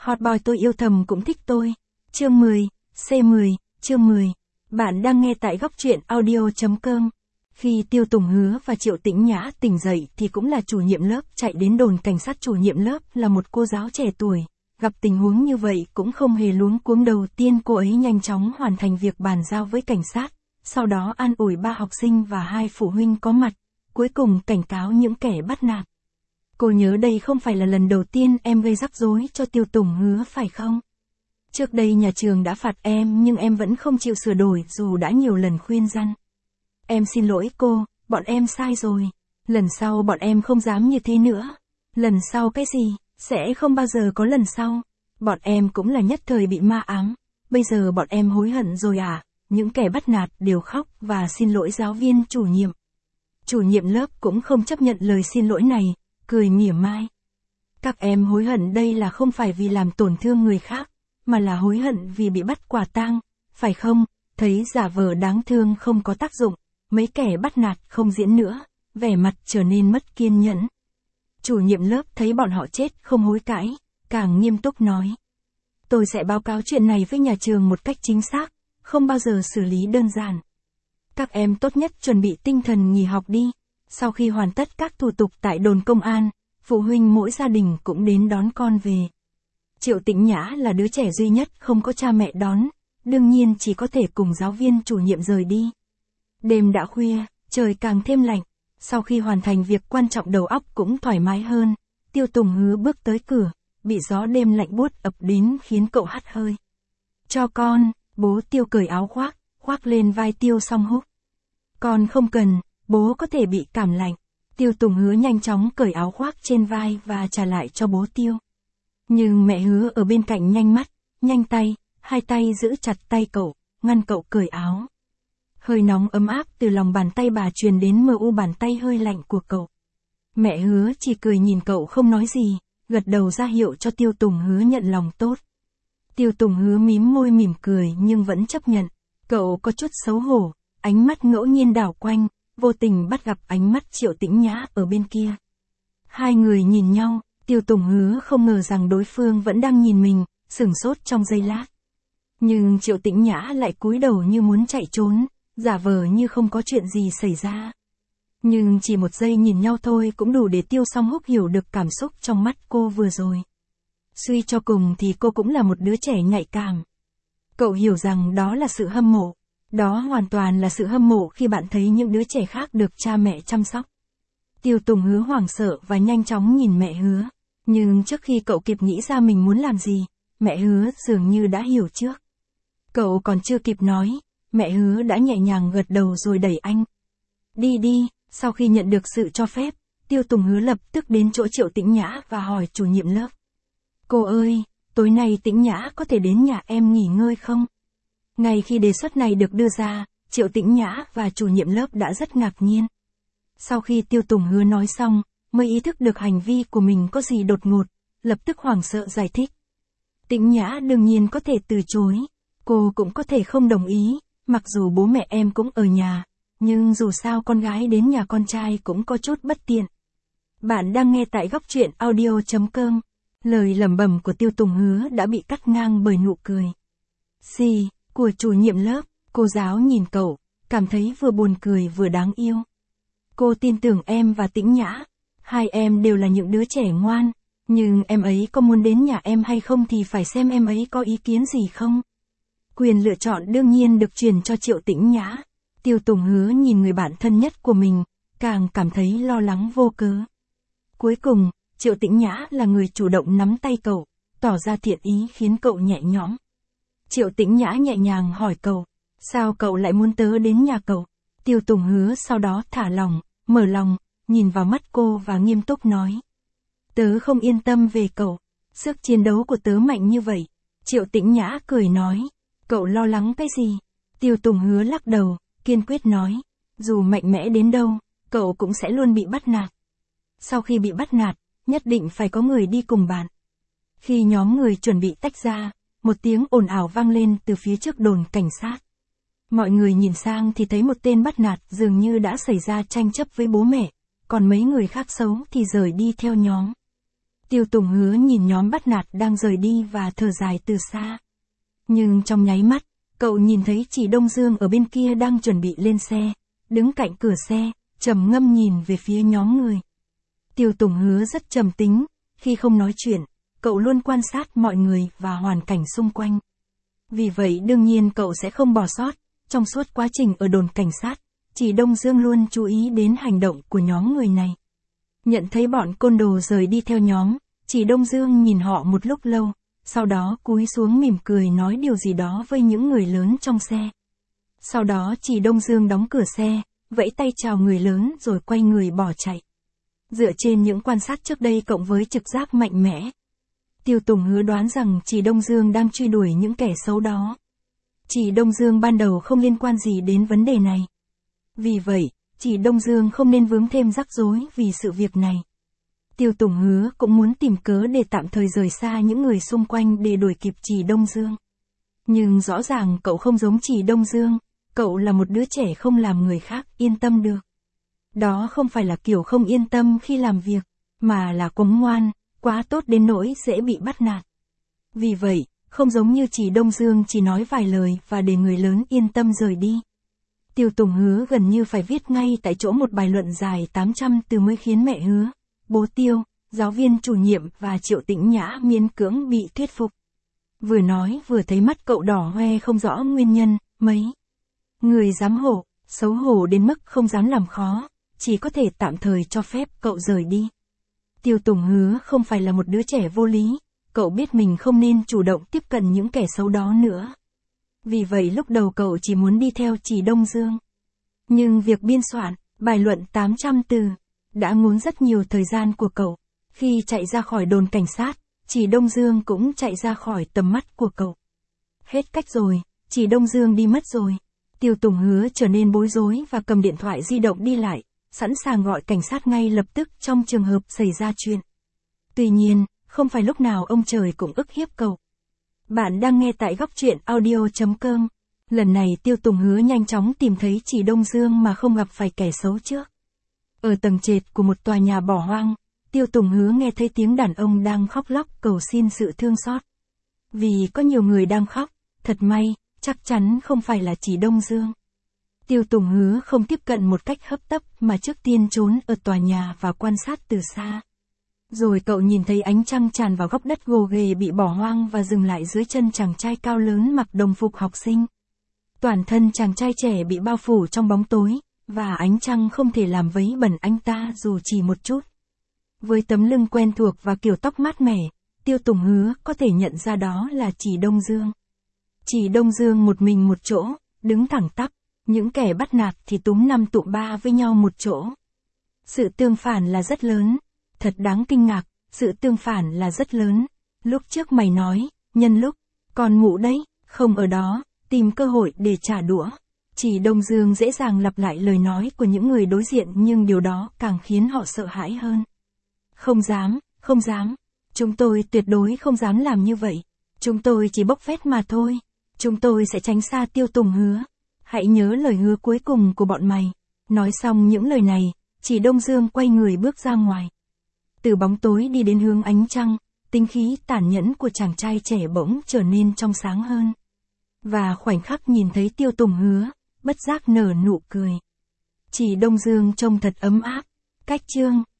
Hot boy tôi yêu thầm cũng thích tôi. Chương 10, C10, chương 10. Bạn đang nghe tại góc truyện audio.com. Khi Tiêu Tùng Hứa và Triệu Tĩnh Nhã tỉnh dậy thì cũng là chủ nhiệm lớp chạy đến đồn cảnh sát. Chủ nhiệm lớp là một cô giáo trẻ tuổi. Gặp tình huống như vậy cũng không hề luống cuống, đầu tiên cô ấy nhanh chóng hoàn thành việc bàn giao với cảnh sát. Sau đó an ủi 3 học sinh và 2 phụ huynh có mặt. Cuối cùng cảnh cáo những kẻ bắt nạt. Cô nhớ đây không phải là lần đầu tiên em gây rắc rối cho Tiêu Tùng Hứa phải không? Trước đây nhà trường đã phạt em nhưng em vẫn không chịu sửa đổi dù đã nhiều lần khuyên răn. Em xin lỗi cô, bọn em sai rồi. Lần sau bọn em không dám như thế nữa. Lần sau cái gì? Sẽ không bao giờ có lần sau. Bọn em cũng là nhất thời bị ma ám. Bây giờ bọn em hối hận rồi à? Những kẻ bắt nạt đều khóc và xin lỗi giáo viên chủ nhiệm. Chủ nhiệm lớp cũng không chấp nhận lời xin lỗi này, cười mỉa mai. Các em hối hận đây là không phải vì làm tổn thương người khác, mà là hối hận vì bị bắt quả tang, phải không? Thấy giả vờ đáng thương không có tác dụng, mấy kẻ bắt nạt không diễn nữa, vẻ mặt trở nên mất kiên nhẫn. Chủ nhiệm lớp thấy bọn họ chết không hối cãi, càng nghiêm túc nói. Tôi sẽ báo cáo chuyện này với nhà trường một cách chính xác, không bao giờ xử lý đơn giản. Các em tốt nhất chuẩn bị tinh thần nghỉ học đi. Sau khi hoàn tất các thủ tục tại đồn công an, phụ huynh mỗi gia đình cũng đến đón con về. Triệu Tĩnh Nhã là đứa trẻ duy nhất không có cha mẹ đón, đương nhiên chỉ có thể cùng giáo viên chủ nhiệm rời đi. Đêm đã khuya, trời càng thêm lạnh, sau khi hoàn thành việc quan trọng đầu óc cũng thoải mái hơn, Tiêu Tùng Hứa bước tới cửa, bị gió đêm lạnh buốt ập đến khiến cậu hắt hơi. Cho con, bố Tiêu cởi áo khoác lên vai Tiêu Song Húc. Con không cần, bố có thể bị cảm lạnh. Tiêu Tùng Hứa nhanh chóng cởi áo khoác trên vai và trả lại cho bố Tiêu. Nhưng mẹ Hứa ở bên cạnh nhanh mắt, nhanh tay, hai tay giữ chặt tay cậu, ngăn cậu cởi áo. Hơi nóng ấm áp từ lòng bàn tay bà truyền đến bàn tay hơi lạnh của cậu. Mẹ Hứa chỉ cười nhìn cậu không nói gì, gật đầu ra hiệu cho Tiêu Tùng Hứa nhận lòng tốt. Tiêu Tùng Hứa mím môi mỉm cười nhưng vẫn chấp nhận. Cậu có chút xấu hổ, ánh mắt ngẫu nhiên đảo quanh, vô tình bắt gặp ánh mắt Triệu Tĩnh Nhã ở bên kia. Hai người nhìn nhau, Tiêu Tùng Hứa không ngờ rằng đối phương vẫn đang nhìn mình, sửng sốt trong giây lát. Nhưng Triệu Tĩnh Nhã lại cúi đầu như muốn chạy trốn, giả vờ như không có chuyện gì xảy ra. Nhưng chỉ một giây nhìn nhau thôi cũng đủ để Tiêu Song Húc hiểu được cảm xúc trong mắt cô vừa rồi. Suy cho cùng thì cô cũng là một đứa trẻ nhạy cảm. Cậu hiểu rằng đó là sự hâm mộ. Đó hoàn toàn là sự hâm mộ khi bạn thấy những đứa trẻ khác được cha mẹ chăm sóc. Tiêu Tùng Hứa hoảng sợ và nhanh chóng nhìn mẹ Hứa. Nhưng trước khi cậu kịp nghĩ ra mình muốn làm gì, mẹ Hứa dường như đã hiểu trước. Cậu còn chưa kịp nói, mẹ Hứa đã nhẹ nhàng gật đầu rồi đẩy anh. Đi đi, sau khi nhận được sự cho phép, Tiêu Tùng Hứa lập tức đến chỗ Triệu Tĩnh Nhã và hỏi chủ nhiệm lớp. Cô ơi, tối nay Tĩnh Nhã có thể đến nhà em nghỉ ngơi không? Ngay khi đề xuất này được đưa ra, Triệu Tĩnh Nhã và chủ nhiệm lớp đã rất ngạc nhiên. Sau khi Tiêu Tùng Hứa nói xong, mới ý thức được hành vi của mình có gì đột ngột, lập tức hoảng sợ giải thích. Tĩnh Nhã đương nhiên có thể từ chối, cô cũng có thể không đồng ý, mặc dù bố mẹ em cũng ở nhà, nhưng dù sao con gái đến nhà con trai cũng có chút bất tiện. Bạn đang nghe tại góc truyện audio.com. Lời lẩm bẩm của Tiêu Tùng Hứa đã bị cắt ngang bởi nụ cười. Xì, của chủ nhiệm lớp, cô giáo nhìn cậu, cảm thấy vừa buồn cười vừa đáng yêu. Cô tin tưởng em và Tĩnh Nhã, hai em đều là những đứa trẻ ngoan, nhưng em ấy có muốn đến nhà em hay không thì phải xem em ấy có ý kiến gì không. Quyền lựa chọn đương nhiên được truyền cho Triệu Tĩnh Nhã. Tiêu Tùng Hứa nhìn người bạn thân nhất của mình, càng cảm thấy lo lắng vô cớ. Cuối cùng, Triệu Tĩnh Nhã là người chủ động nắm tay cậu, tỏ ra thiện ý khiến cậu nhẹ nhõm. Triệu Tĩnh Nhã nhẹ nhàng hỏi cậu, sao cậu lại muốn tớ đến nhà cậu? Tiêu Tùng Hứa sau đó thả lòng, mở lòng, nhìn vào mắt cô và nghiêm túc nói. Tớ không yên tâm về cậu, sức chiến đấu của tớ mạnh như vậy. Triệu Tĩnh Nhã cười nói, cậu lo lắng cái gì? Tiêu Tùng Hứa lắc đầu, kiên quyết nói, dù mạnh mẽ đến đâu, cậu cũng sẽ luôn bị bắt nạt. Sau khi bị bắt nạt, nhất định phải có người đi cùng bạn. Khi nhóm người chuẩn bị tách ra, một tiếng ồn ào vang lên từ phía trước đồn cảnh sát. Mọi người nhìn sang thì thấy một tên bắt nạt dường như đã xảy ra tranh chấp với bố mẹ, còn mấy người khác xấu thì rời đi theo nhóm. Tiêu Tùng Hứa nhìn nhóm bắt nạt đang rời đi và thở dài từ xa. Nhưng trong nháy mắt, cậu nhìn thấy Chỉ Đông Dương ở bên kia đang chuẩn bị lên xe, đứng cạnh cửa xe, trầm ngâm nhìn về phía nhóm người. Tiêu Tùng Hứa rất trầm tính, khi không nói chuyện, cậu luôn quan sát mọi người và hoàn cảnh xung quanh. Vì vậy đương nhiên cậu sẽ không bỏ sót, trong suốt quá trình ở đồn cảnh sát, Chỉ Đông Dương luôn chú ý đến hành động của nhóm người này. Nhận thấy bọn côn đồ rời đi theo nhóm, Chỉ Đông Dương nhìn họ một lúc lâu, sau đó cúi xuống mỉm cười nói điều gì đó với những người lớn trong xe. Sau đó Chỉ Đông Dương đóng cửa xe, vẫy tay chào người lớn rồi quay người bỏ chạy. Dựa trên những quan sát trước đây cộng với trực giác mạnh mẽ, Tiêu Tùng Hứa đoán rằng Chỉ Đông Dương đang truy đuổi những kẻ xấu đó. Chỉ Đông Dương ban đầu không liên quan gì đến vấn đề này. Vì vậy, Chỉ Đông Dương không nên vướng thêm rắc rối vì sự việc này. Tiêu Tùng Hứa cũng muốn tìm cớ để tạm thời rời xa những người xung quanh để đuổi kịp Chỉ Đông Dương. Nhưng rõ ràng cậu không giống Chỉ Đông Dương, cậu là một đứa trẻ không làm người khác yên tâm được. Đó không phải là kiểu không yên tâm khi làm việc, mà là quá ngoan, quá tốt đến nỗi dễ bị bắt nạt. Vì vậy, không giống như Chỉ Đông Dương chỉ nói vài lời và để người lớn yên tâm rời đi. Tiêu Tùng Hứa gần như phải viết ngay tại chỗ một bài luận dài 800 từ mới khiến mẹ Hứa, bố Tiêu, giáo viên chủ nhiệm và Triệu Tĩnh Nhã miễn cưỡng bị thuyết phục. Vừa nói vừa thấy mắt cậu đỏ hoe không rõ nguyên nhân, mấy người giám hộ, xấu hổ đến mức không dám làm khó, chỉ có thể tạm thời cho phép cậu rời đi. Tiêu Tùng Hứa không phải là một đứa trẻ vô lý, cậu biết mình không nên chủ động tiếp cận những kẻ xấu đó nữa. Vì vậy lúc đầu cậu chỉ muốn đi theo Chỉ Đông Dương. Nhưng việc biên soạn, bài luận 800 từ, đã ngốn rất nhiều thời gian của cậu. Khi chạy ra khỏi đồn cảnh sát, Chỉ Đông Dương cũng chạy ra khỏi tầm mắt của cậu. Hết cách rồi, Chỉ Đông Dương đi mất rồi. Tiêu Tùng Hứa trở nên bối rối và cầm điện thoại di động đi lại, sẵn sàng gọi cảnh sát ngay lập tức trong trường hợp xảy ra chuyện. Tuy nhiên, không phải lúc nào ông trời cũng ức hiếp cậu. Bạn đang nghe tại góc truyện audio.com. Lần này Tiêu Tùng Hứa nhanh chóng tìm thấy Chỉ Đông Dương mà không gặp phải kẻ xấu trước. Ở tầng trệt của một tòa nhà bỏ hoang, Tiêu Tùng Hứa nghe thấy tiếng đàn ông đang khóc lóc cầu xin sự thương xót. Vì có nhiều người đang khóc, thật may, chắc chắn không phải là Chỉ Đông Dương. Tiêu Tùng Hứa không tiếp cận một cách hấp tấp mà trước tiên trốn ở tòa nhà và quan sát từ xa. Rồi cậu nhìn thấy ánh trăng tràn vào góc đất gồ ghề bị bỏ hoang và dừng lại dưới chân chàng trai cao lớn mặc đồng phục học sinh. Toàn thân chàng trai trẻ bị bao phủ trong bóng tối, và ánh trăng không thể làm vấy bẩn anh ta dù chỉ một chút. Với tấm lưng quen thuộc và kiểu tóc mát mẻ, Tiêu Tùng Hứa có thể nhận ra đó là Chỉ Đông Dương. Chỉ Đông Dương một mình một chỗ, đứng thẳng tắp, những kẻ bắt nạt thì túm 5 tụm 3 với nhau một chỗ. Sự tương phản là rất lớn. Thật đáng kinh ngạc, sự tương phản là rất lớn. Lúc trước mày nói, nhân lúc, còn ngủ đấy, không ở đó, tìm cơ hội để trả đũa. Chỉ Đông Dương dễ dàng lặp lại lời nói của những người đối diện nhưng điều đó càng khiến họ sợ hãi hơn. Không dám, không dám. Chúng tôi tuyệt đối không dám làm như vậy. Chúng tôi chỉ bốc phét mà thôi. Chúng tôi sẽ tránh xa Tiêu Tùng Hứa. Hãy nhớ lời hứa cuối cùng của bọn mày. Nói xong những lời này, Chỉ Đông Dương quay người bước ra ngoài. Từ bóng tối đi đến hướng ánh trăng, tính khí tàn nhẫn của chàng trai trẻ bỗng trở nên trong sáng hơn. Và khoảnh khắc nhìn thấy Tiêu Tùng Hứa, bất giác nở nụ cười. Chỉ Đông Dương trông thật ấm áp. Cách chương